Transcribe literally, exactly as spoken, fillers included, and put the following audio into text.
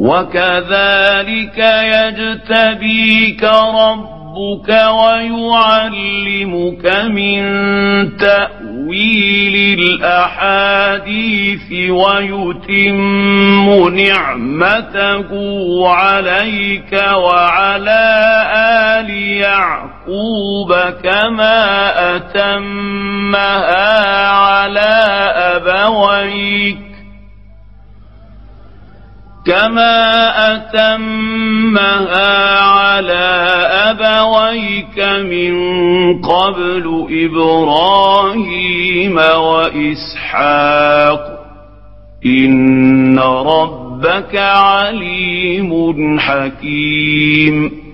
وكذلك يجتبيك ربك ويعلمك من تأويل الأحاديث ويتم نعمته عليك وعلى آل يعقوب كما أتمها على أبويك كما أتمها على أبويك من قبل إبراهيم وإسحاق إن ربك عليم حكيم.